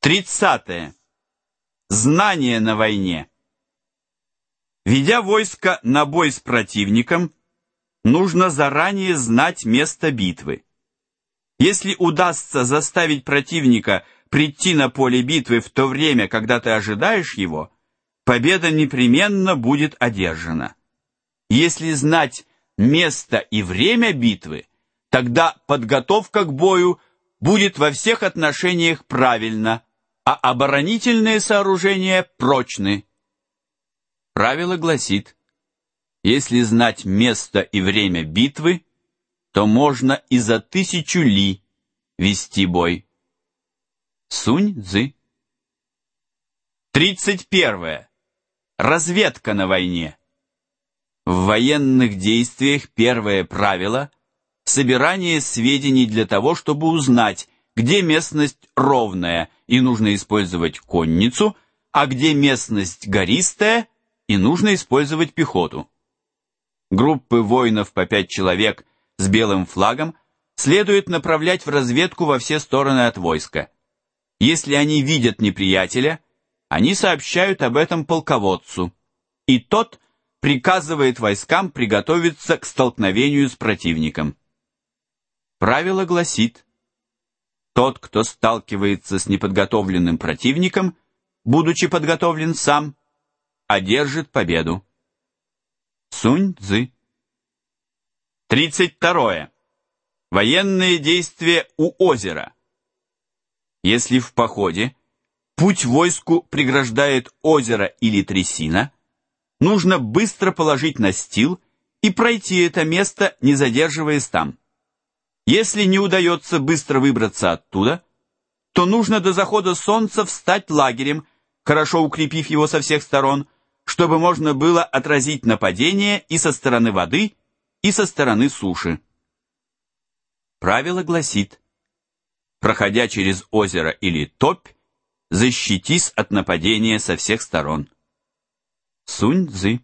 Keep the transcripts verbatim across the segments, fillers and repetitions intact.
Тридцатое. Знание на войне. Ведя войско на бой с противником, нужно заранее знать место битвы. Если удастся заставить противника прийти на поле битвы в то время, когда ты ожидаешь его, победа непременно будет одержана. Если знать место и время битвы, тогда подготовка к бою будет во всех отношениях правильна, а оборонительные сооружения прочны. Правило гласит: если знать место и время битвы, то можно и за тысячу ли вести бой. Сунь-цзы. Тридцать первое. Разведка на войне. В военных действиях первое правило – собирание сведений для того, чтобы узнать, где местность ровная и нужно использовать конницу, а где местность гористая и нужно использовать пехоту. Группы воинов по пять человек с белым флагом следует направлять в разведку во все стороны от войска. Если они видят неприятеля, они сообщают об этом полководцу, и тот приказывает войскам приготовиться к столкновению с противником. Правило гласит: тот, кто сталкивается с неподготовленным противником, будучи подготовлен сам, одержит победу. Сунь-цзы. Тридцать второе. Военные действия у озера. Если в походе путь войску преграждает озеро или трясина, нужно быстро положить настил и пройти это место, не задерживаясь там. Если не удается быстро выбраться оттуда, то нужно до захода солнца встать лагерем, хорошо укрепив его со всех сторон, чтобы можно было отразить нападение и со стороны воды, и со стороны суши. Правило гласит: проходя через озеро или топь, защитись от нападения со всех сторон. Сунь-цзы.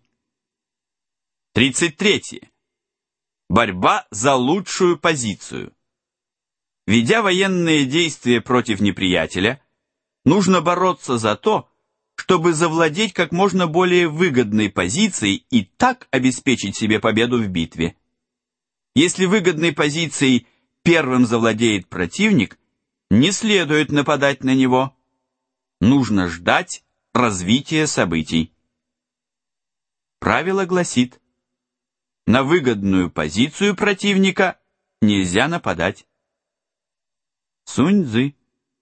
Тридцать третье. Борьба за лучшую позицию. Ведя военные действия против неприятеля, нужно бороться за то, чтобы завладеть как можно более выгодной позицией и так обеспечить себе победу в битве. Если выгодной позицией первым завладеет противник, не следует нападать на него. Нужно ждать развития событий. Правило гласит: на выгодную позицию противника нельзя нападать. Сунь-цзы.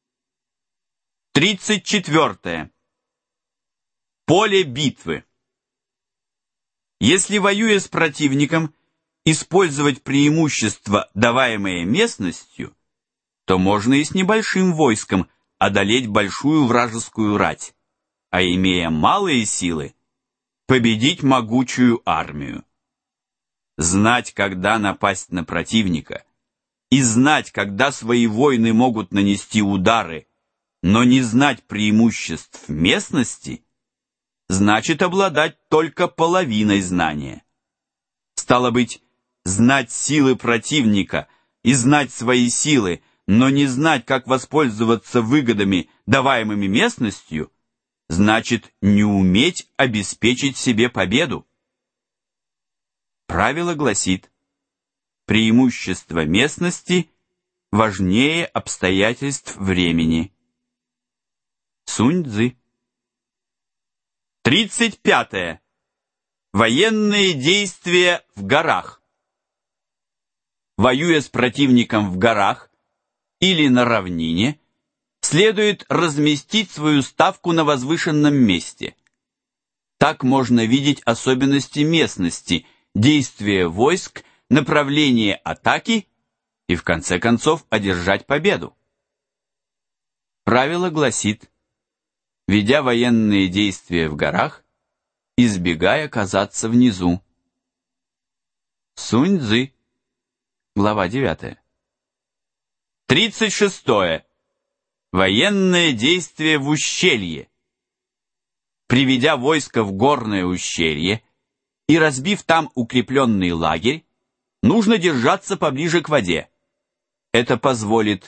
Тридцать четвертое. Поле битвы. Если, воюя с противником, использовать преимущества, даваемые местностью, то можно и с небольшим войском одолеть большую вражескую рать, а имея малые силы, победить могучую армию. Знать, когда напасть на противника, и знать, когда свои воины могут нанести удары, но не знать преимуществ местности, значит обладать только половиной знания. Стало быть, знать силы противника и знать свои силы, но не знать, как воспользоваться выгодами, даваемыми местностью, значит не уметь обеспечить себе победу. Правило гласит: преимущество местности важнее обстоятельств времени. Сунь-цзы. Тридцать пятое. Военные действия в горах. Воюя с противником в горах или на равнине, следует разместить свою ставку на возвышенном месте. Так можно видеть особенности местности, действия войск, направление атаки и, в конце концов, одержать победу. Правило гласит: ведя военные действия в горах, избегай оказаться внизу. Сунь-цзы. Глава девятая. Тридцать шестое. Военные действия в ущелье. Приведя войско в горное ущелье и разбив там укрепленный лагерь, нужно держаться поближе к воде. Это позволит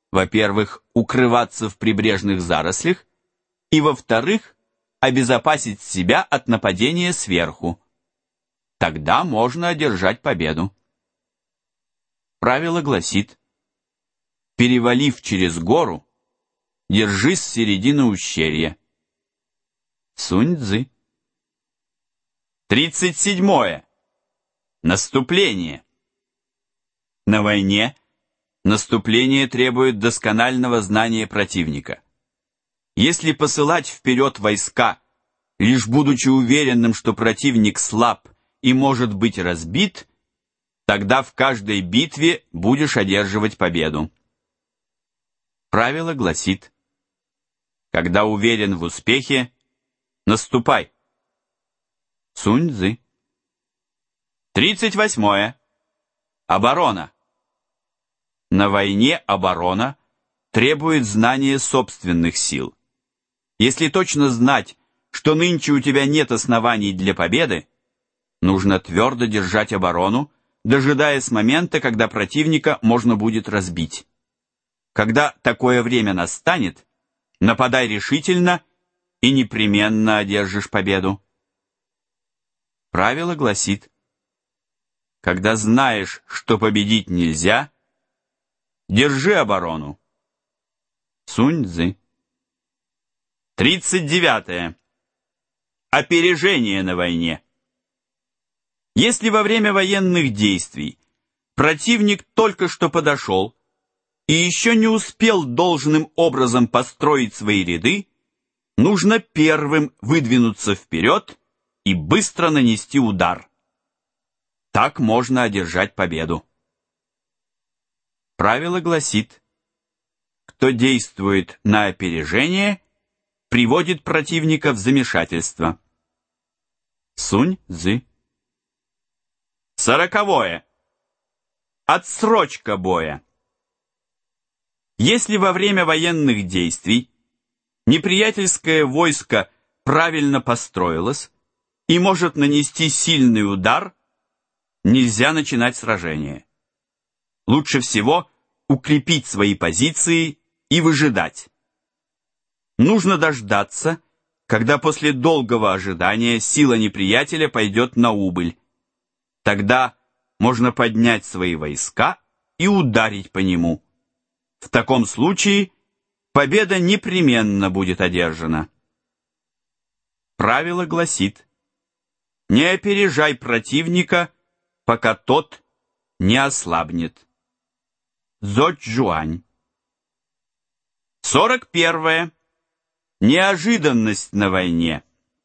во-первых, укрываться в прибрежных зарослях, и, во-вторых, обезопасить себя от нападения сверху. Тогда можно одержать победу. Правило гласит: перевалив через гору, держись с середины ущелья. Сунь-цзы. Тридцать седьмое. Наступление. На войне наступление требует досконального знания противника. Если посылать вперед войска, лишь будучи уверенным, что противник слаб и может быть разбит, тогда в каждой битве будешь одерживать победу. Правило гласит: когда уверен в успехе, наступай. Сунь-цзы. Тридцать восьмое. Оборона. На войне оборона требует знания собственных сил. Если точно знать, что нынче у тебя нет оснований для победы, нужно твердо держать оборону, дожидаясь момента, когда противника можно будет разбить. Когда такое время настанет, нападай решительно и непременно одержишь победу. Правило гласит: когда знаешь, что победить нельзя, держи оборону. Сунь-цзы. Тридцать девятое. Опережение на войне. Если во время военных действий противник только что подошел и еще не успел должным образом построить свои ряды, нужно первым выдвинуться вперед и быстро нанести удар. Так можно одержать победу. Правило гласит: кто действует на опережение, приводит противника в замешательство. Сунь-цзы. Сороковое. Отсрочка боя. Если во время военных действий неприятельское войско правильно построилось и может нанести сильный удар, нельзя начинать сражение. Лучше всего укрепить свои позиции и выжидать. Нужно дождаться, когда после долгого ожидания сила неприятеля пойдет на убыль. Тогда можно поднять свои войска и ударить по нему. В таком случае победа непременно будет одержана. Правило гласит: не опережай противника, пока тот не ослабнет. Цзочжуань. Сорок первое. Неожиданность на войне.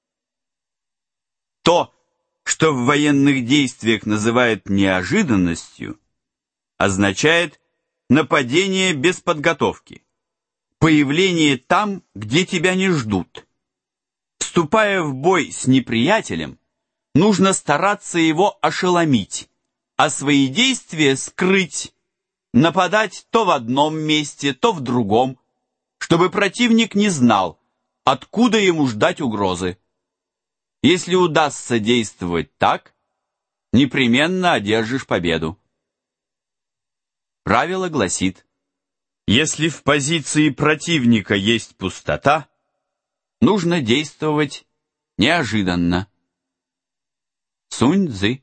То, что в военных действиях называют неожиданностью, означает нападение без подготовки, появление там, где тебя не ждут. Вступая в бой с неприятелем, нужно стараться его ошеломить, а свои действия скрыть, нападать то в одном месте, то в другом, чтобы противник не знал, откуда ему ждать угрозы. Если удастся действовать так, непременно одержишь победу. Правило гласит: если в позиции противника есть пустота, нужно действовать неожиданно. Сунь-цзы.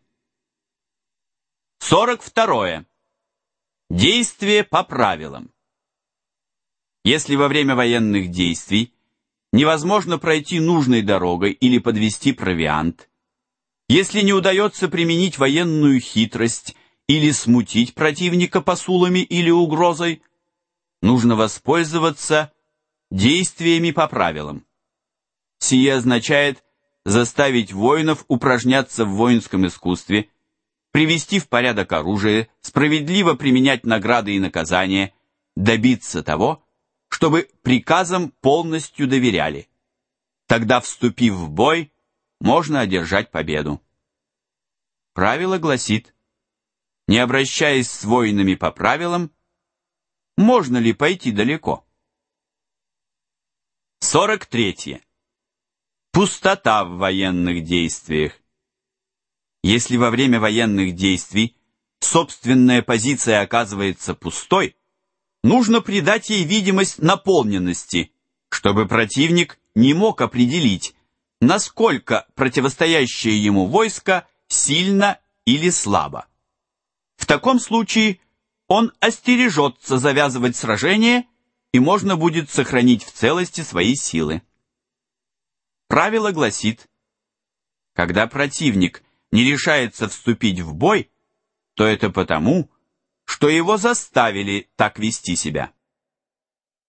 Сорок второе. Действие по правилам. Если во время военных действий невозможно пройти нужной дорогой или подвести провиант, если не удается применить военную хитрость или смутить противника посулами или угрозой, нужно воспользоваться действиями по правилам. Сие означает заставить воинов упражняться в воинском искусстве, привести в порядок оружие, справедливо применять награды и наказания, добиться того, чтобы приказам полностью доверяли. Тогда, вступив в бой, можно одержать победу. Правило гласит: не обращаясь с воинами по правилам, можно ли пойти далеко? Сорок третье. Пустота в военных действиях. Если во время военных действий собственная позиция оказывается пустой, Нужно придать ей видимость наполненности, чтобы противник не мог определить, насколько противостоящее ему войско сильно или слабо. В таком случае он остережется завязывать сражение, и можно будет сохранить в целости свои силы. Правило гласит, когда противник не решается вступить в бой, то это потому, что его заставили так вести себя.